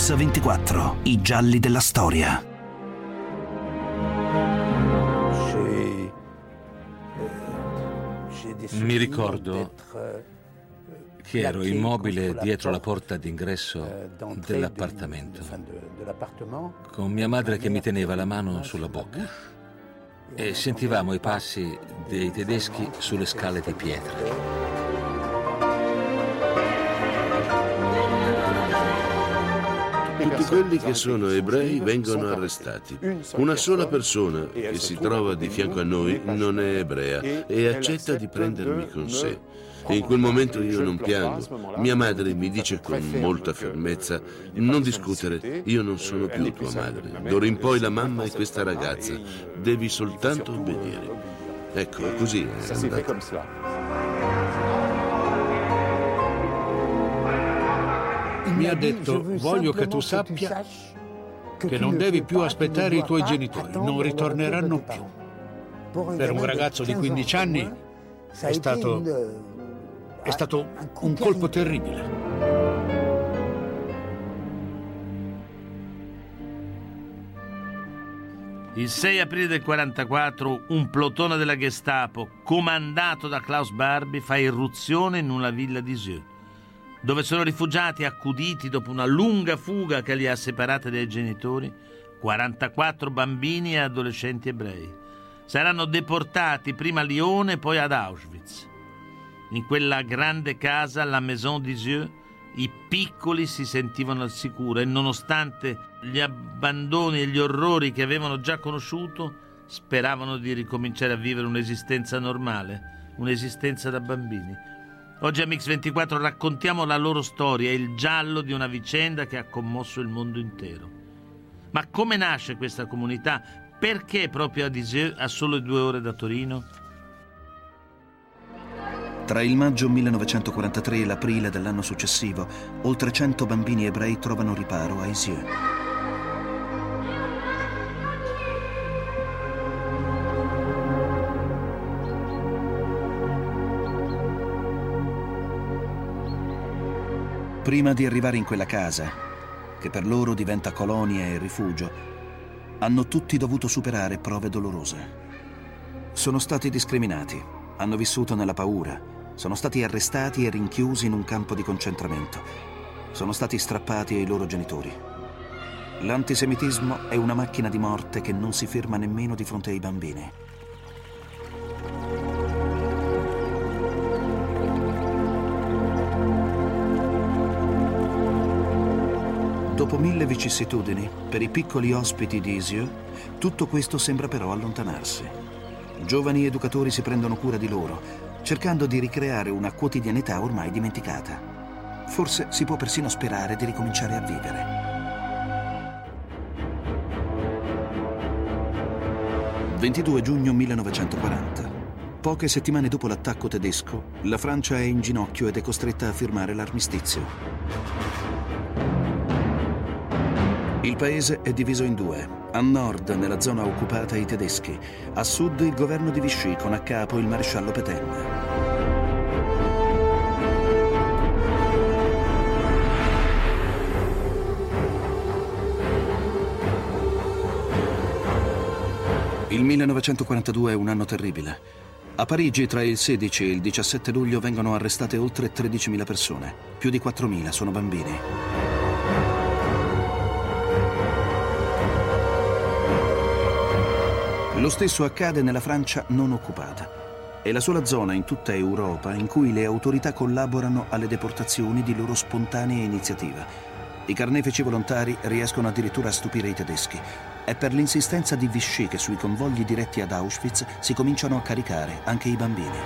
Mix24, i gialli della storia. Mi ricordo che ero immobile dietro la porta d'ingresso dell'appartamento, con mia madre che mi teneva la mano sulla bocca, e sentivamo i passi dei tedeschi sulle scale di pietra. Tutti quelli che sono ebrei vengono arrestati. Una sola persona che si trova di fianco a noi non è ebrea e accetta di prendermi con sé. In quel momento io non piango. Mia madre mi dice con molta fermezza: non discutere, io non sono più tua madre. D'ora in poi la mamma è questa ragazza. Devi soltanto obbedire. Ecco, così è andata. Mi ha detto: voglio che tu sappia che non devi più aspettare i tuoi genitori, non ritorneranno più. Per un ragazzo di 15 anni è stato un colpo terribile. Il 6 aprile del 1944 un plotone della Gestapo, comandato da Klaus Barbie, fa irruzione in una villa di Isieux, dove sono rifugiati accuditi dopo una lunga fuga che li ha separati dai genitori 44 bambini e adolescenti ebrei. Saranno deportati prima a Lione e poi ad Auschwitz. In quella grande casa, la Maison d'Isieux, i piccoli si sentivano al sicuro e, nonostante gli abbandoni e gli orrori che avevano già conosciuto, speravano di ricominciare a vivere un'esistenza normale, un'esistenza da bambini. Oggi a Mix24 raccontiamo la loro storia, il giallo di una vicenda che ha commosso il mondo intero. Ma come nasce questa comunità? Perché proprio ad Isieux, a solo 2 ore da Torino? Tra il maggio 1943 e l'aprile dell'anno successivo, oltre 100 bambini ebrei trovano riparo a Isieux. Prima di arrivare in quella casa, che per loro diventa colonia e rifugio, hanno tutti dovuto superare prove dolorose. Sono stati discriminati, hanno vissuto nella paura, sono stati arrestati e rinchiusi in un campo di concentramento. Sono stati strappati ai loro genitori. L'antisemitismo è una macchina di morte che non si ferma nemmeno di fronte ai bambini. Dopo 1000 vicissitudini, per i piccoli ospiti di Isieux, tutto questo sembra però allontanarsi. Giovani educatori si prendono cura di loro, cercando di ricreare una quotidianità ormai dimenticata. Forse si può persino sperare di ricominciare a vivere. 22 giugno 1940. Poche settimane dopo l'attacco tedesco, la Francia è in ginocchio ed è costretta a firmare l'armistizio. Il paese è diviso in 2. A nord, nella zona occupata, i tedeschi. A sud, il governo di Vichy, con a capo il maresciallo Pétain. Il 1942 è un anno terribile. A Parigi, tra il 16 e il 17 luglio, vengono arrestate oltre 13.000 persone. Più di 4.000 sono bambini. Lo stesso accade nella Francia non occupata. È la sola zona in tutta Europa in cui le autorità collaborano alle deportazioni di loro spontanea iniziativa. I carnefici volontari riescono addirittura a stupire i tedeschi. È per l'insistenza di Vichy che sui convogli diretti ad Auschwitz si cominciano a caricare anche i bambini.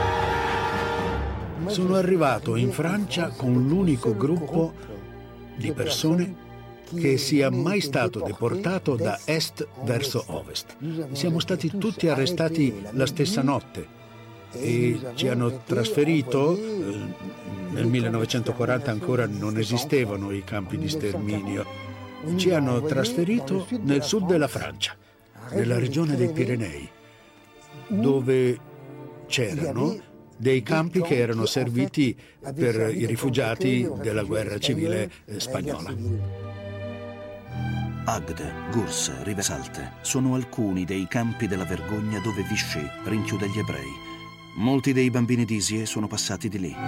Sono arrivato in Francia con l'unico gruppo di persone che sia mai stato deportato da est verso ovest. Siamo stati tutti arrestati la stessa notte e ci hanno trasferito. Nel 1940 ancora non esistevano i campi di sterminio. Ci hanno trasferito nel sud della Francia, nella regione dei Pirenei, dove c'erano dei campi che erano serviti per i rifugiati della guerra civile spagnola. Agde, Gurs, Rivesaltes sono alcuni dei campi della vergogna dove Vichy rinchiude gli ebrei. Molti dei bambini di Isieux sono passati di lì.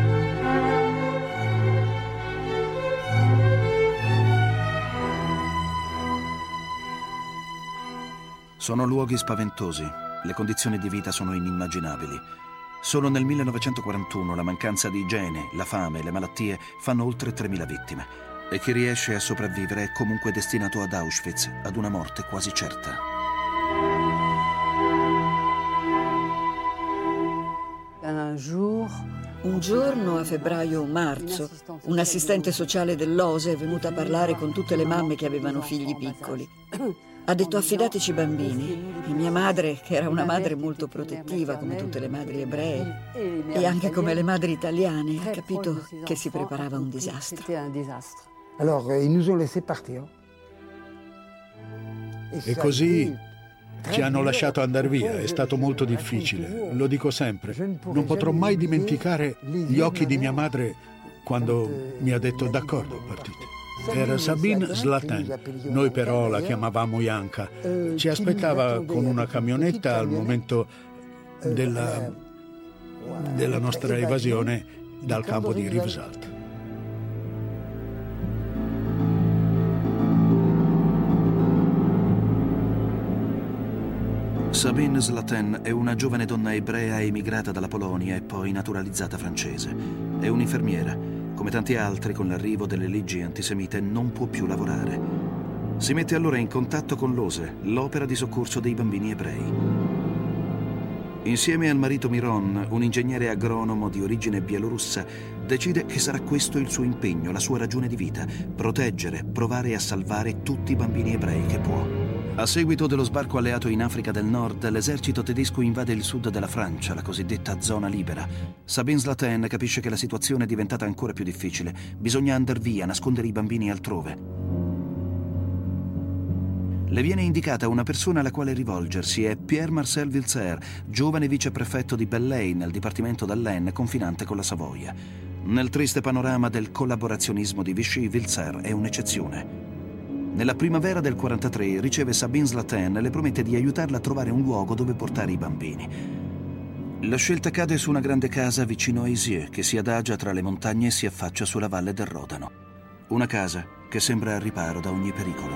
Sono luoghi spaventosi, le condizioni di vita sono inimmaginabili. Solo nel 1941 la mancanza di igiene, la fame e le malattie fanno oltre 3.000 vittime. E chi riesce a sopravvivere è comunque destinato ad Auschwitz, ad una morte quasi certa. Un giorno, a febbraio o marzo, un assistente sociale dell'OSE è venuta a parlare con tutte le mamme che avevano figli piccoli. Ha detto: affidateci bambini. E mia madre, che era una madre molto protettiva come tutte le madri ebree e anche come le madri italiane, ha capito che si preparava un disastro. E così ci hanno lasciato andare via. È stato molto difficile, lo dico sempre. Non potrò mai dimenticare gli occhi di mia madre quando mi ha detto: d'accordo, partite. Era Sabine Zlatin, noi però la chiamavamo Janka. Ci aspettava con una camionetta al momento della nostra evasione dal campo di Rivesaltes. Sabine Zlatin è una giovane donna ebrea emigrata dalla Polonia e poi naturalizzata francese. È un'infermiera. Come tanti altri, con l'arrivo delle leggi antisemite non può più lavorare. Si mette allora in contatto con l'OSE, l'opera di soccorso dei bambini ebrei. Insieme al marito Miron, un ingegnere agronomo di origine bielorussa, decide che sarà questo il suo impegno, la sua ragione di vita: proteggere, provare a salvare tutti i bambini ebrei che può. A seguito dello sbarco alleato in Africa del Nord, l'esercito tedesco invade il sud della Francia, la cosiddetta zona libera. Sabine Zlatin capisce che la situazione è diventata ancora più difficile. Bisogna andar via, nascondere i bambini altrove. Le viene indicata una persona alla quale rivolgersi, è Pierre-Marcel Wiltzer, giovane viceprefetto di Belley nel dipartimento d'Allen, confinante con la Savoia. Nel triste panorama del collaborazionismo di Vichy, Wiltzer è un'eccezione. Nella primavera del 43 riceve Sabine Zlatin e le promette di aiutarla a trovare un luogo dove portare i bambini. La scelta cade su una grande casa vicino a Isieux, che si adagia tra le montagne e si affaccia sulla valle del Rodano. Una casa che sembra al riparo da ogni pericolo.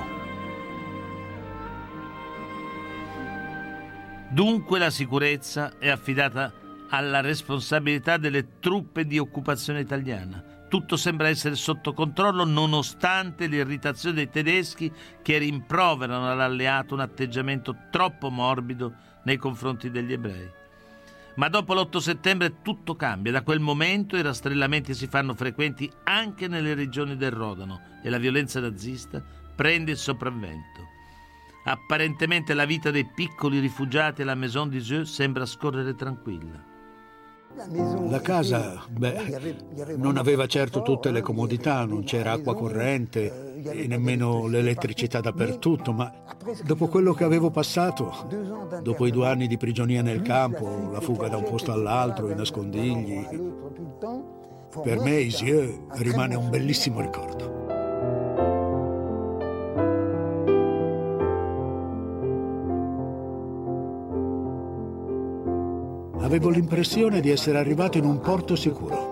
Dunque la sicurezza è affidata alla responsabilità delle truppe di occupazione italiana. Tutto sembra essere sotto controllo nonostante l'irritazione dei tedeschi che rimproverano all'alleato un atteggiamento troppo morbido nei confronti degli ebrei. Ma dopo l'8 settembre tutto cambia. Da quel momento i rastrellamenti si fanno frequenti anche nelle regioni del Rodano e la violenza nazista prende il sopravvento. Apparentemente la vita dei piccoli rifugiati alla Maison d'Isieux sembra scorrere tranquilla. La casa, non aveva certo tutte le comodità, non c'era acqua corrente e nemmeno l'elettricità dappertutto, ma dopo quello che avevo passato, dopo i 2 anni di prigionia nel campo, la fuga da un posto all'altro, i nascondigli, per me Isieux rimane un bellissimo ricordo. Avevo l'impressione di essere arrivato in un porto sicuro.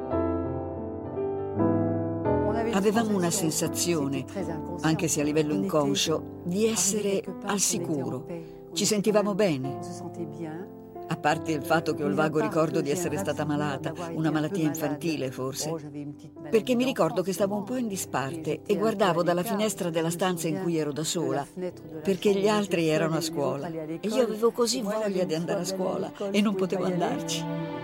Avevamo una sensazione, anche se a livello inconscio, di essere al sicuro. Ci sentivamo bene. A parte il fatto che ho il vago ricordo di essere stata malata, una malattia infantile forse, perché mi ricordo che stavo un po' in disparte e guardavo dalla finestra della stanza in cui ero da sola, perché gli altri erano a scuola e io avevo così voglia di andare a scuola e non potevo andarci.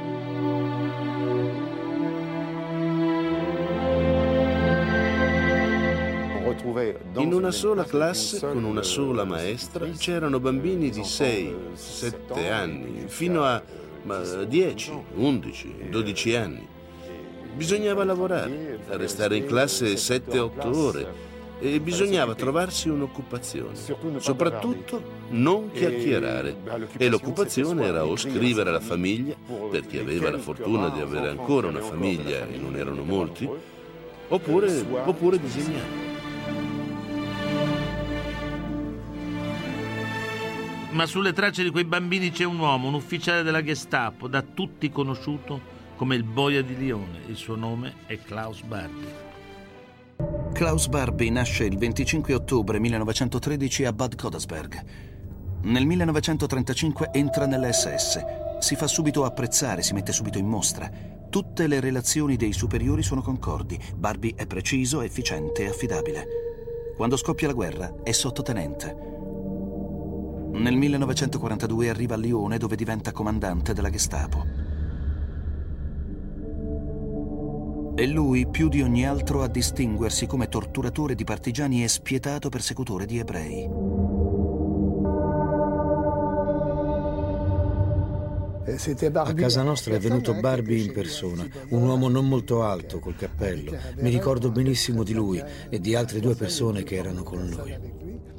In una sola classe, con una sola maestra, c'erano bambini di 6, 7 anni, fino a 10, 11, 12 anni. Bisognava lavorare, restare in classe 7-8 ore e bisognava trovarsi un'occupazione. Soprattutto non chiacchierare. E l'occupazione era o scrivere alla famiglia, per chi aveva la fortuna di avere ancora una famiglia e non erano molti, oppure disegnare. ma sulle tracce di quei bambini c'è un uomo, un ufficiale della Gestapo, da tutti conosciuto come il Boia di Lione. Il suo nome è Klaus Barbie. Klaus Barbie nasce il 25 ottobre 1913 a Bad Godesberg. Nel 1935 entra nell'SS. Si fa subito apprezzare, si mette subito in mostra. Tutte le relazioni dei superiori sono concordi. Barbie è preciso, efficiente e affidabile. Quando scoppia la guerra è sottotenente. Nel 1942 arriva a Lione, dove diventa comandante della Gestapo. È lui, più di ogni altro, a distinguersi come torturatore di partigiani e spietato persecutore di ebrei. A casa nostra è venuto Barbie in persona, un uomo non molto alto, col cappello. Mi ricordo benissimo di lui e di altre 2 persone che erano con lui.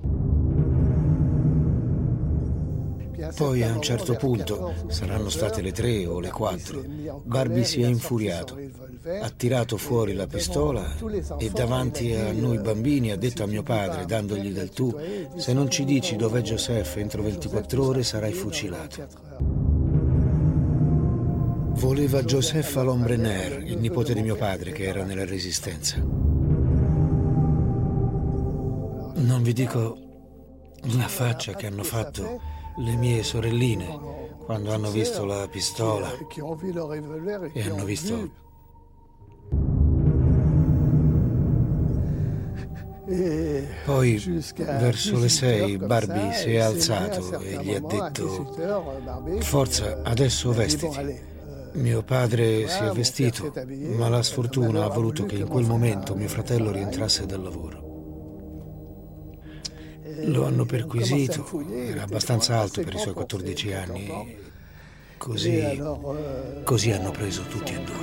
Poi a un certo punto, saranno state le 3 o le 4, Barbie si è infuriato, ha tirato fuori la pistola e davanti a noi bambini ha detto a mio padre, dandogli del tu: se non ci dici dov'è Joseph entro 24 ore sarai fucilato. Voleva Joseph Alombrener, il nipote di mio padre che era nella Resistenza. Non vi dico la faccia che hanno fatto le mie sorelline quando hanno visto la pistola e hanno visto. Poi verso le 6 Barbie si è alzato e gli ha detto: forza, adesso vestiti. Mio padre si è vestito, ma la sfortuna ha voluto che in quel momento mio fratello rientrasse dal lavoro. Lo hanno perquisito, era abbastanza alto per i suoi 14 anni. Così hanno preso tutti e 2.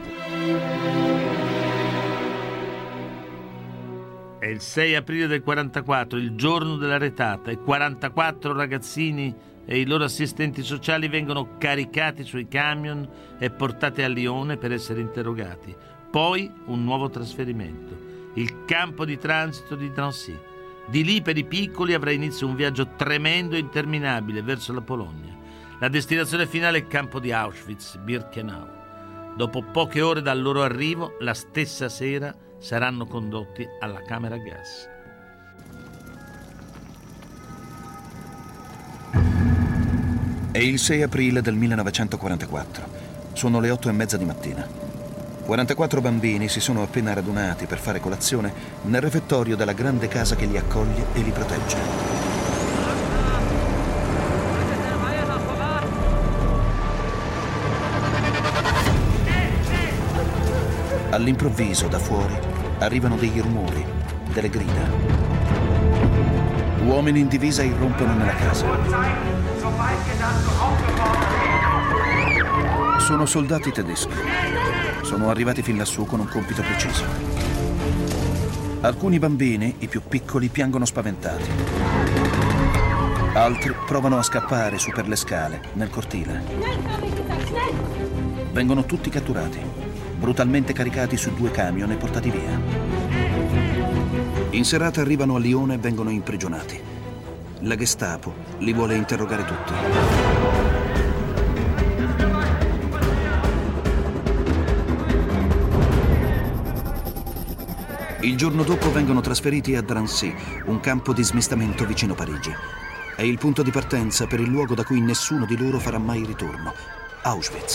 È il 6 aprile del 44, il giorno della retata, e 44 ragazzini e i loro assistenti sociali vengono caricati sui camion e portati a Lione per essere interrogati. Poi un nuovo trasferimento, il campo di transito di Drancy. Di lì per i piccoli avrà inizio un viaggio tremendo e interminabile verso la Polonia. La destinazione finale è il campo di Auschwitz-Birkenau. Dopo poche ore dal loro arrivo, la stessa sera saranno condotti alla camera a gas. È il 6 aprile del 1944. Sono le 8:30 di mattina. 44 bambini si sono appena radunati per fare colazione nel refettorio della grande casa che li accoglie e li protegge. All'improvviso, da fuori, arrivano degli rumori, delle grida. Uomini in divisa irrompono nella casa. Sono soldati tedeschi. Sono arrivati fin lassù con un compito preciso. Alcuni bambini, i più piccoli, piangono spaventati. Altri provano a scappare su per le scale, nel cortile. Vengono tutti catturati, brutalmente caricati su 2 camion e portati via. In serata arrivano a Lione e vengono imprigionati. La Gestapo li vuole interrogare tutti. Il giorno dopo vengono trasferiti a Drancy, un campo di smistamento vicino Parigi. È il punto di partenza per il luogo da cui nessuno di loro farà mai ritorno, Auschwitz.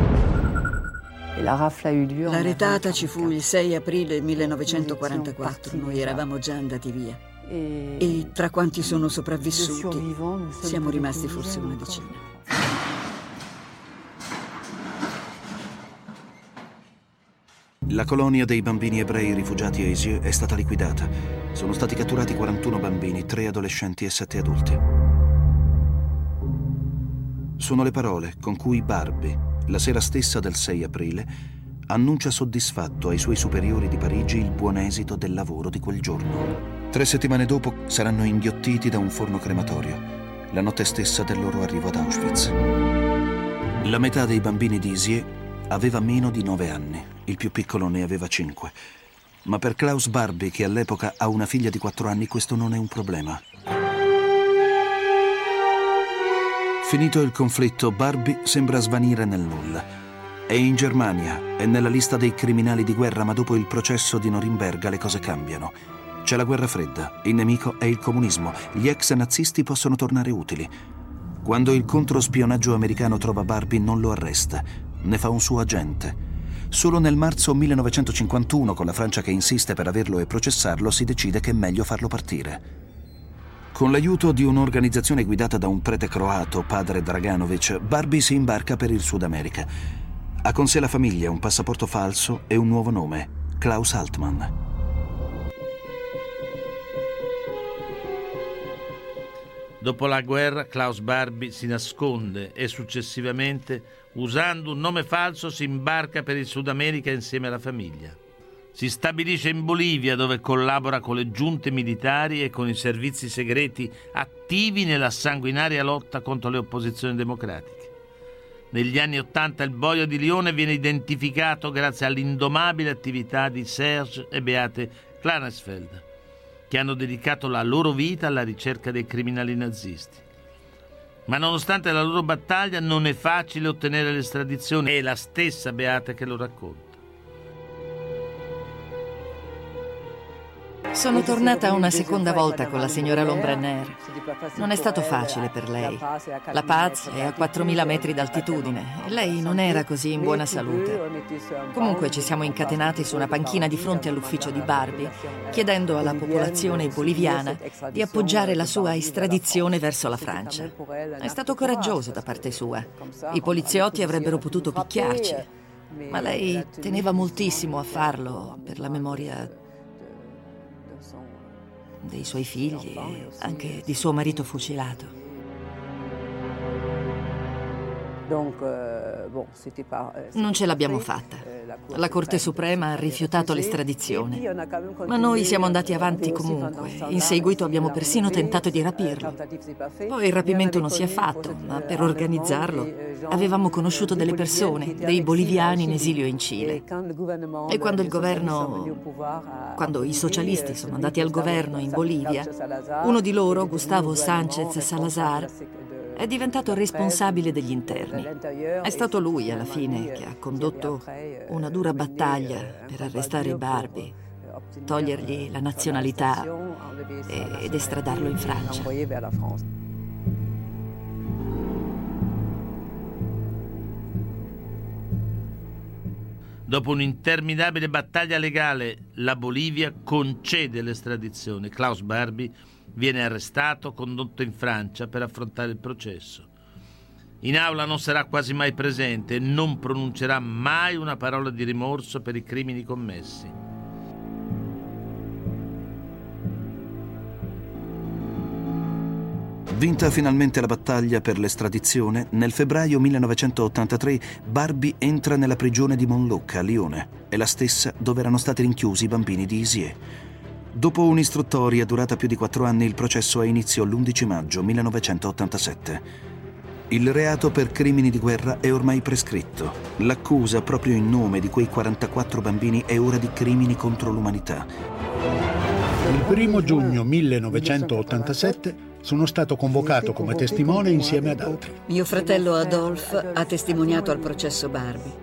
La retata ci fu il 6 aprile 1944, noi eravamo già andati via. E tra quanti sono sopravvissuti, siamo rimasti forse una decina. La colonia dei bambini ebrei rifugiati a Isieux è stata liquidata. Sono stati catturati 41 bambini, 3 adolescenti e 7 adulti. Sono le parole con cui Barbie, la sera stessa del 6 aprile, annuncia soddisfatto ai suoi superiori di Parigi il buon esito del lavoro di quel giorno. 3 settimane dopo saranno inghiottiti da un forno crematorio, la notte stessa del loro arrivo ad Auschwitz. La metà dei bambini di Isieux aveva meno di 9 anni, il più piccolo ne aveva 5. Ma per Klaus Barbie, che all'epoca ha una figlia di 4 anni, questo non è un problema. Finito il conflitto, Barbie sembra svanire nel nulla. È in Germania, è nella lista dei criminali di guerra, ma dopo il processo di Norimberga le cose cambiano. C'è la guerra fredda, il nemico è il comunismo, gli ex nazisti possono tornare utili. Quando il controspionaggio americano trova Barbie non lo arresta, ne fa un suo agente. Solo nel marzo 1951, con la Francia che insiste per averlo e processarlo, si decide che è meglio farlo partire. Con l'aiuto di un'organizzazione guidata da un prete croato, padre Draganovic, Barbie si imbarca per il Sud America. Ha con sé la famiglia, un passaporto falso e un nuovo nome, Klaus Altmann. Dopo la guerra, Klaus Barbie si nasconde e successivamente, usando un nome falso, si imbarca per il Sud America insieme alla famiglia. Si stabilisce in Bolivia, dove collabora con le giunte militari e con i servizi segreti attivi nella sanguinaria lotta contro le opposizioni democratiche. Negli anni '80 il boio di Lione viene identificato grazie all'indomabile attività di Serge e Beate Klarenfeld, che hanno dedicato la loro vita alla ricerca dei criminali nazisti. Ma nonostante la loro battaglia non è facile ottenere l'estradizione, è la stessa Beate che lo racconta. Sono tornata una seconda volta con la signora Lombrenner. Non è stato facile per lei. La Paz è a 4.000 metri d'altitudine e lei non era così in buona salute. Comunque ci siamo incatenati su una panchina di fronte all'ufficio di Barbie, chiedendo alla popolazione boliviana di appoggiare la sua estradizione verso la Francia. È stato coraggioso da parte sua. I poliziotti avrebbero potuto picchiarci, ma lei teneva moltissimo a farlo per la memoria dei suoi figli e anche di suo marito fucilato. Non ce l'abbiamo fatta. La Corte Suprema ha rifiutato l'estradizione, ma noi siamo andati avanti comunque. In seguito abbiamo persino tentato di rapirlo. Poi il rapimento non si è fatto, ma per organizzarlo avevamo conosciuto delle persone, dei boliviani in esilio in Cile. E quando i socialisti sono andati al governo in Bolivia, uno di loro, Gustavo Sánchez Salazar, è diventato responsabile degli interni. È stato lui, alla fine, che ha condotto una dura battaglia per arrestare Barbie, togliergli la nazionalità ed estradarlo in Francia. Dopo un'interminabile battaglia legale, la Bolivia concede l'estradizione. Klaus Barbie viene arrestato, condotto in Francia per affrontare il processo. In aula non sarà quasi mai presente e non pronuncerà mai una parola di rimorso per i crimini commessi. Vinta finalmente la battaglia per l'estradizione, nel febbraio 1983 Barbie entra nella prigione di Montluc a Lione, è la stessa dove erano stati rinchiusi i bambini di Isieux. Dopo un'istruttoria durata più di 4 anni, il processo ha inizio l'11 maggio 1987. Il reato per crimini di guerra è ormai prescritto. L'accusa, proprio in nome di quei 44 bambini, è ora di crimini contro l'umanità. Il 1 giugno 1987 sono stato convocato come testimone insieme ad altri. Mio fratello Adolphe ha testimoniato al processo Barbie.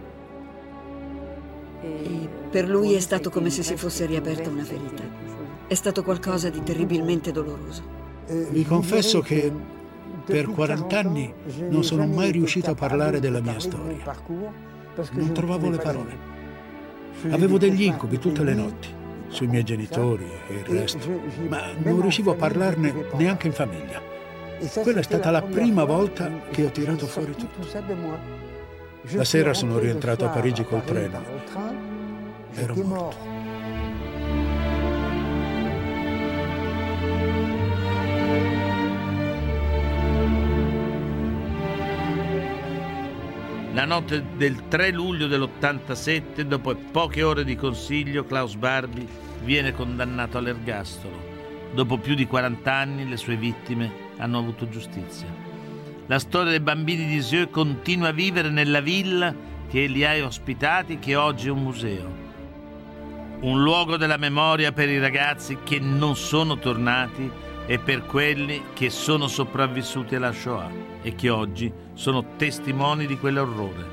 E per lui è stato come se si fosse riaperta una ferita. È stato qualcosa di terribilmente doloroso. Vi confesso che per 40 anni non sono mai riuscito a parlare della mia storia. Non trovavo le parole. Avevo degli incubi tutte le notti, sui miei genitori e il resto, ma non riuscivo a parlarne neanche in famiglia. Quella è stata la prima volta che ho tirato fuori tutto. La sera sono rientrato a Parigi col treno. Ero morto. La notte del 3 luglio dell'87, dopo poche ore di consiglio, Klaus Barbie viene condannato all'ergastolo. Dopo più di 40 anni le sue vittime hanno avuto giustizia. La storia dei bambini di Isieux continua a vivere nella villa che li ha ospitati, che oggi è un museo. Un luogo della memoria per i ragazzi che non sono tornati e per quelli che sono sopravvissuti alla Shoah e che oggi sono testimoni di quell'orrore.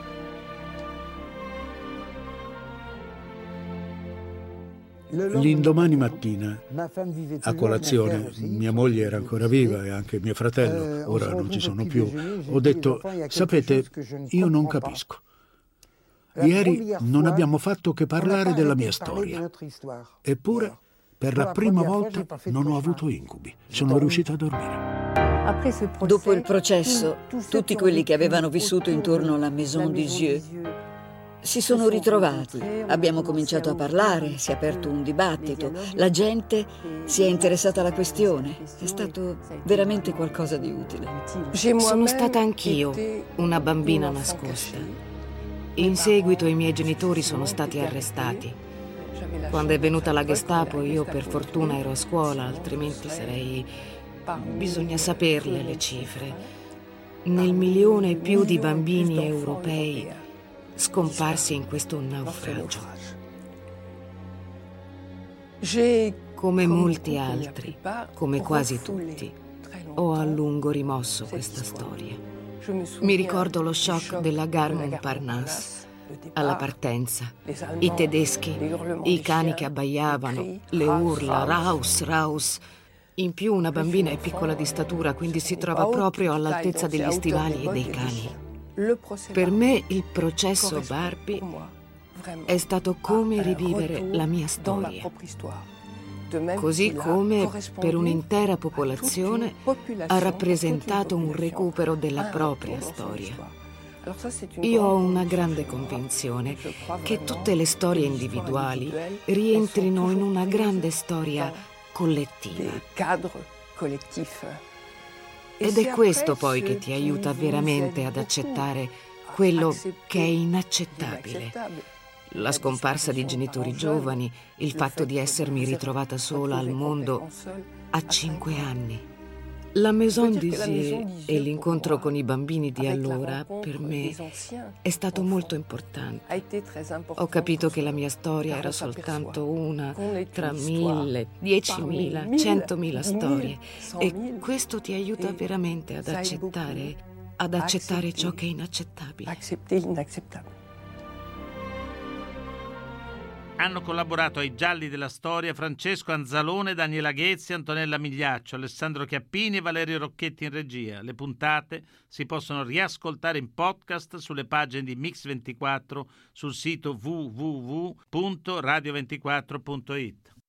L'indomani mattina, a colazione, mia moglie era ancora viva e anche mio fratello, ora non ci sono più, ho detto: sapete, io non capisco. Ieri non abbiamo fatto che parlare della mia storia. Eppure, per la prima volta non ho avuto incubi. Sono riuscito a dormire. Dopo il processo, tutti quelli che avevano vissuto intorno alla Maison des Yeux si sono ritrovati. Abbiamo cominciato a parlare, si è aperto un dibattito, la gente si è interessata alla questione. È stato veramente qualcosa di utile. Sono stata anch'io una bambina nascosta. In seguito i miei genitori sono stati arrestati. Quando è venuta la Gestapo io per fortuna ero a scuola, altrimenti sarei... Bisogna saperle le cifre. Nel 1,5 milioni di bambini europei scomparsi in questo naufragio. Come molti altri, come quasi tutti, ho a lungo rimosso questa storia. Mi ricordo lo shock della Gare Montparnasse, alla partenza, i tedeschi, i cani che abbaiavano, le urla, Raus, Raus. In più una bambina è piccola di statura, quindi si trova proprio all'altezza degli stivali e dei cani. Per me il processo Barbie è stato come rivivere la mia storia, così come per un'intera popolazione ha rappresentato un recupero della propria storia. Io ho una grande convinzione che tutte le storie individuali rientrino in una grande storia collettiva. Ed è questo poi che ti aiuta veramente ad accettare quello che è inaccettabile. La scomparsa di genitori giovani, il fatto di essermi ritrovata sola al mondo a 5 anni. La Maison des Yeux e l'incontro con i bambini di allora, per me, è stato molto importante. Ho capito che la mia storia era soltanto una tra 1.000, 10.000, 100.000 storie. E questo ti aiuta veramente ad accettare ciò che è inaccettabile. Hanno collaborato ai Gialli della Storia Francesco Anzalone, Daniela Ghezzi, Antonella Migliaccio, Alessandro Chiappini e Valerio Rocchetti in regia. Le puntate si possono riascoltare in podcast sulle pagine di Mix24 sul sito www.radio24.it.